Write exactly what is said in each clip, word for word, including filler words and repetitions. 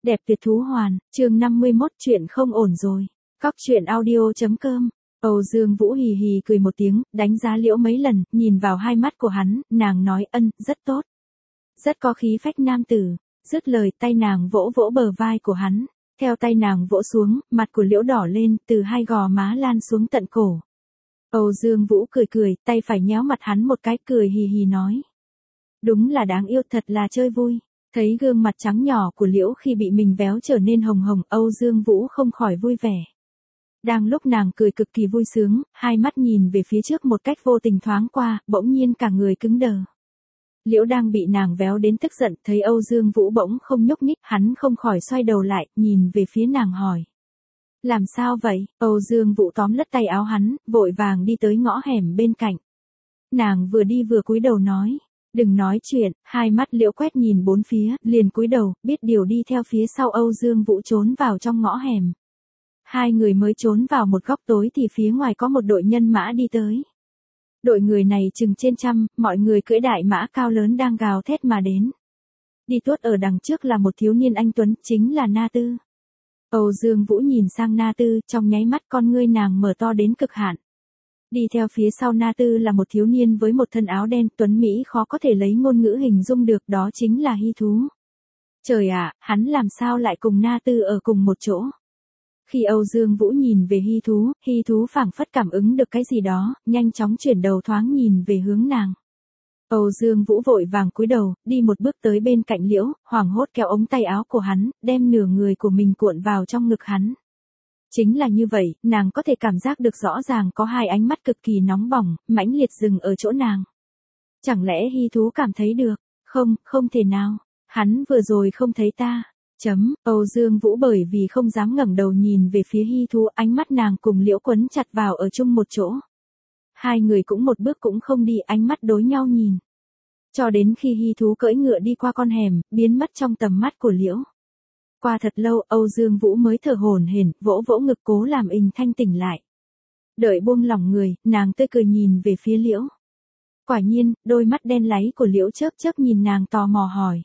Đẹp tuyệt thú hoàn, chương năm mươi mốt chuyện không ổn rồi. Cóc truyện audio.com. Âu Dương Vũ hì hì cười một tiếng, đánh giá Liễu mấy lần, nhìn vào hai mắt của hắn, nàng nói ân, rất tốt. Rất có khí phách nam tử. Dứt lời, tay nàng vỗ vỗ bờ vai của hắn. Theo tay nàng vỗ xuống, mặt của Liễu đỏ lên, từ hai gò má lan xuống tận cổ. Âu Dương Vũ cười cười, tay phải nhéo mặt hắn một cái, cười hì hì nói. Đúng là đáng yêu, thật là chơi vui. Thấy gương mặt trắng nhỏ của Liễu khi bị mình véo trở nên hồng hồng, Âu Dương Vũ không khỏi vui vẻ. Đang lúc nàng cười cực kỳ vui sướng, hai mắt nhìn về phía trước một cách vô tình thoáng qua, bỗng nhiên cả người cứng đờ. Liễu đang bị nàng véo đến tức giận, thấy Âu Dương Vũ bỗng không nhúc nhích, hắn không khỏi xoay đầu lại, nhìn về phía nàng hỏi. Làm sao vậy? Âu Dương Vũ tóm lất tay áo hắn, vội vàng đi tới ngõ hẻm bên cạnh. Nàng vừa đi vừa cúi đầu nói. Đừng nói chuyện, hai mắt Liễu quét nhìn bốn phía, liền cúi đầu, biết điều đi theo phía sau Âu Dương Vũ trốn vào trong ngõ hẻm. Hai người mới trốn vào một góc tối thì phía ngoài có một đội nhân mã đi tới. Đội người này chừng trên trăm, mọi người cưỡi đại mã cao lớn đang gào thét mà đến. Đi tuốt ở đằng trước là một thiếu niên anh tuấn, chính là Na Tư. Âu Dương Vũ nhìn sang Na Tư, trong nháy mắt con ngươi nàng mở to đến cực hạn. Đi theo phía sau Na Tư là một thiếu niên với một thân áo đen tuấn Mỹ khó có thể lấy ngôn ngữ hình dung được, đó chính là Hy Thú. Trời ạ, hắn làm sao lại cùng Na Tư ở cùng một chỗ? Khi Âu Dương Vũ nhìn về Hy Thú, Hy Thú phảng phất cảm ứng được cái gì đó, nhanh chóng chuyển đầu thoáng nhìn về hướng nàng. Âu Dương Vũ vội vàng cúi đầu, đi một bước tới bên cạnh Liễu, hoảng hốt kéo ống tay áo của hắn, đem nửa người của mình cuộn vào trong ngực hắn. Chính là như vậy, nàng có thể cảm giác được rõ ràng có hai ánh mắt cực kỳ nóng bỏng, mãnh liệt dừng ở chỗ nàng. Chẳng lẽ Hy Thú cảm thấy được? Không, không thể nào. Hắn vừa rồi không thấy ta. Chấm, Âu Dương Vũ bởi vì không dám ngẩng đầu nhìn về phía Hy Thú, ánh mắt nàng cùng Liễu quấn chặt vào ở chung một chỗ. Hai người cũng một bước cũng không đi, ánh mắt đối nhau nhìn. Cho đến khi Hy Thú cưỡi ngựa đi qua con hẻm, biến mất trong tầm mắt của Liễu. Qua thật lâu, Âu Dương Vũ mới thở hổn hển, vỗ vỗ ngực cố làm ình thanh tỉnh lại. Đợi buông lỏng người, nàng tươi cười nhìn về phía Liễu. Quả nhiên, đôi mắt đen láy của Liễu chớp chớp nhìn nàng tò mò hỏi.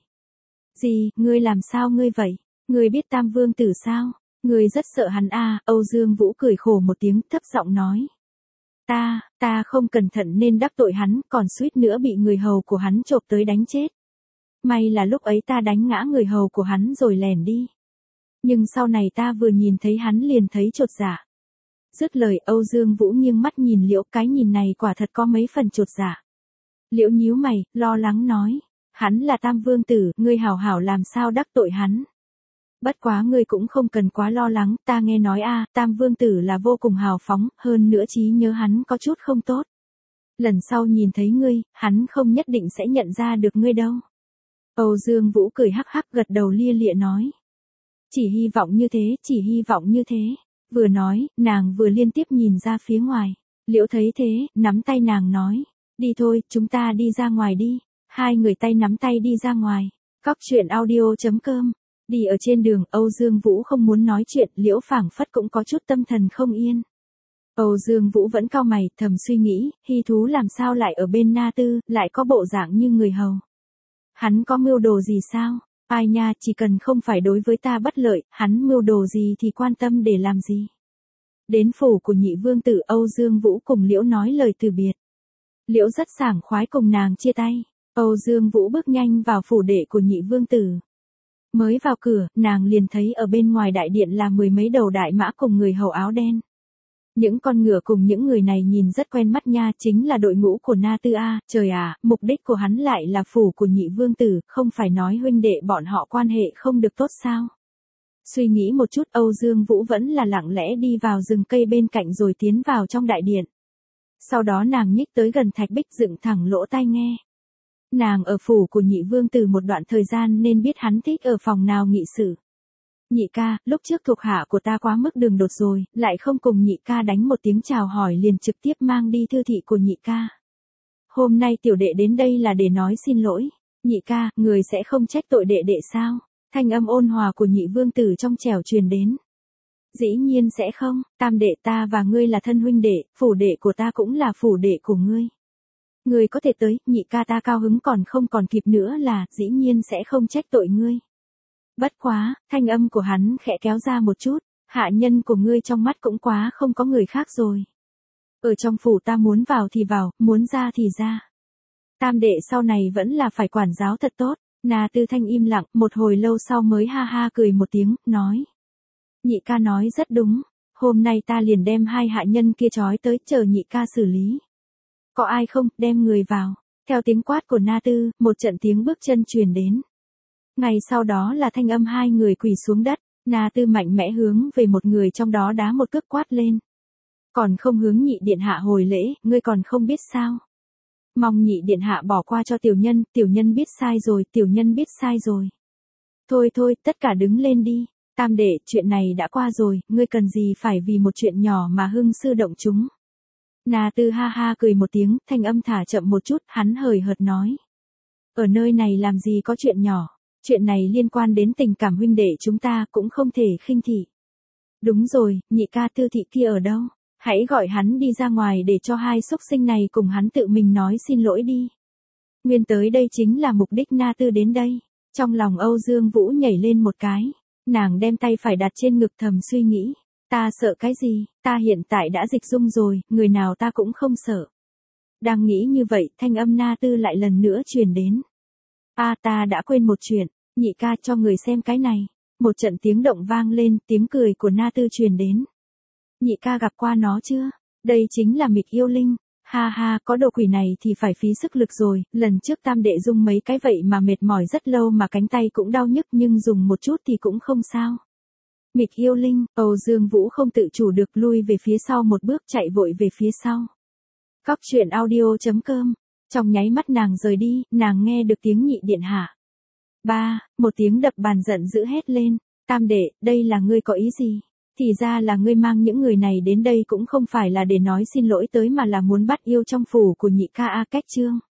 Gì, ngươi làm sao ngươi vậy? Ngươi biết Tam Vương Tử sao? Ngươi rất sợ hắn à? Âu Dương Vũ cười khổ một tiếng, thấp giọng nói. Ta, ta không cẩn thận nên đắc tội hắn, còn suýt nữa bị người hầu của hắn chộp tới đánh chết. May là lúc ấy ta đánh ngã người hầu của hắn rồi lẻn đi. Nhưng sau này ta vừa nhìn thấy hắn liền thấy chột dạ. Dứt lời, Âu Dương Vũ nghiêng mắt nhìn Liễu, cái nhìn này quả thật có mấy phần chột dạ. Liễu nhíu mày, lo lắng nói. Hắn là Tam Vương Tử, ngươi hảo hảo làm sao đắc tội hắn. Bất quá ngươi cũng không cần quá lo lắng, ta nghe nói a, Tam Vương Tử là vô cùng hào phóng, hơn nữa trí nhớ hắn có chút không tốt. Lần sau nhìn thấy ngươi, hắn không nhất định sẽ nhận ra được ngươi đâu. Âu Dương Vũ cười hắc hắc gật đầu lia lịa nói. Chỉ hy vọng như thế, chỉ hy vọng như thế. Vừa nói, nàng vừa liên tiếp nhìn ra phía ngoài. Liễu thấy thế, nắm tay nàng nói. Đi thôi, chúng ta đi ra ngoài đi. Hai người tay nắm tay đi ra ngoài. Cóc truyện audio.com. Đi ở trên đường, Âu Dương Vũ không muốn nói chuyện, Liễu phảng phất cũng có chút tâm thần không yên. Âu Dương Vũ vẫn cau mày, thầm suy nghĩ, Hy Thú làm sao lại ở bên Na Tư, lại có bộ dạng như người hầu. Hắn có mưu đồ gì sao? Ai nha, chỉ cần không phải đối với ta bất lợi, hắn mưu đồ gì thì quan tâm để làm gì. Đến phủ của nhị vương tử, Âu Dương Vũ cùng Liễu nói lời từ biệt. Liễu rất sảng khoái cùng nàng chia tay. Âu Dương Vũ bước nhanh vào phủ đệ của nhị vương tử. Mới vào cửa, nàng liền thấy ở bên ngoài đại điện là mười mấy đầu đại mã cùng người hầu áo đen. Những con ngựa cùng những người này nhìn rất quen mắt nha, chính là đội ngũ của Na Tư a, trời à, mục đích của hắn lại là phủ của nhị vương tử, không phải nói huynh đệ bọn họ quan hệ không được tốt sao? Suy nghĩ một chút, Âu Dương Vũ vẫn là lặng lẽ đi vào rừng cây bên cạnh rồi tiến vào trong đại điện. Sau đó nàng nhích tới gần thạch bích dựng thẳng lỗ tai nghe. Nàng ở phủ của nhị vương tử một đoạn thời gian nên biết hắn thích ở phòng nào nghị sự. Nhị ca, lúc trước thuộc hạ của ta quá mức đường đột rồi, lại không cùng nhị ca đánh một tiếng chào hỏi liền trực tiếp mang đi thư thị của nhị ca. Hôm nay tiểu đệ đến đây là để nói xin lỗi. Nhị ca, người sẽ không trách tội đệ đệ sao? Thanh âm ôn hòa của nhị vương tử trong trẻo truyền đến. Dĩ nhiên sẽ không, tam đệ ta và ngươi là thân huynh đệ, phủ đệ của ta cũng là phủ đệ của ngươi. Ngươi có thể tới, nhị ca ta cao hứng còn không còn kịp nữa là, dĩ nhiên sẽ không trách tội ngươi. Bất quá, thanh âm của hắn khẽ kéo ra một chút, hạ nhân của ngươi trong mắt cũng quá không có người khác rồi. Ở trong phủ ta muốn vào thì vào, muốn ra thì ra. Tam đệ sau này vẫn là phải quản giáo thật tốt. Na Tư Thanh im lặng, một hồi lâu sau mới ha ha cười một tiếng, nói. Nhị ca nói rất đúng, hôm nay ta liền đem hai hạ nhân kia trói tới, chờ nhị ca xử lý. Có ai không, đem người vào. Theo tiếng quát của Na Tư, một trận tiếng bước chân truyền đến. Ngày sau đó là thanh âm hai người quỳ xuống đất, Na Tư mạnh mẽ hướng về một người trong đó đá một cước quát lên. Còn không hướng nhị điện hạ hồi lễ, ngươi còn không biết sao. Mong nhị điện hạ bỏ qua cho tiểu nhân, tiểu nhân biết sai rồi, tiểu nhân biết sai rồi. Thôi thôi, tất cả đứng lên đi, tam đệ, chuyện này đã qua rồi, ngươi cần gì phải vì một chuyện nhỏ mà hưng sư động chúng. Na Tư ha ha cười một tiếng, thanh âm thả chậm một chút, hắn hời hợt nói. Ở nơi này làm gì có chuyện nhỏ, chuyện này liên quan đến tình cảm huynh đệ chúng ta cũng không thể khinh thị. Đúng rồi, nhị ca Tư thị kia ở đâu? Hãy gọi hắn đi ra ngoài để cho hai xúc sinh này cùng hắn tự mình nói xin lỗi đi. Nguyên tới đây chính là mục đích Na Tư đến đây. Trong lòng Âu Dương Vũ nhảy lên một cái. Nàng đem tay phải đặt trên ngực thầm suy nghĩ. Ta sợ cái gì, ta hiện tại đã dịch dung rồi, người nào ta cũng không sợ. Đang nghĩ như vậy, thanh âm Na Tư lại lần nữa truyền đến. A ta đã quên một chuyện, nhị ca cho người xem cái này. Một trận tiếng động vang lên, tiếng cười của Na Tư truyền đến. Nhị ca gặp qua nó chưa? Đây chính là Mịch Yêu Linh. Ha ha, có đồ quỷ này thì phải phí sức lực rồi, lần trước tam đệ dung mấy cái vậy mà mệt mỏi rất lâu mà cánh tay cũng đau nhức nhưng dùng một chút thì cũng không sao. Mịch Yêu Linh, Âu Dương Vũ không tự chủ được lui về phía sau một bước chạy vội về phía sau. Cóc truyện audio chấm com. Trong nháy mắt nàng rời đi, nàng nghe được tiếng nhị điện hạ. Ba, một tiếng đập bàn giận dữ hét lên. Tam đệ, đây là ngươi có ý gì? Thì ra là ngươi mang những người này đến đây cũng không phải là để nói xin lỗi tới mà là muốn bắt yêu trong phủ của nhị ca A Cách Trương.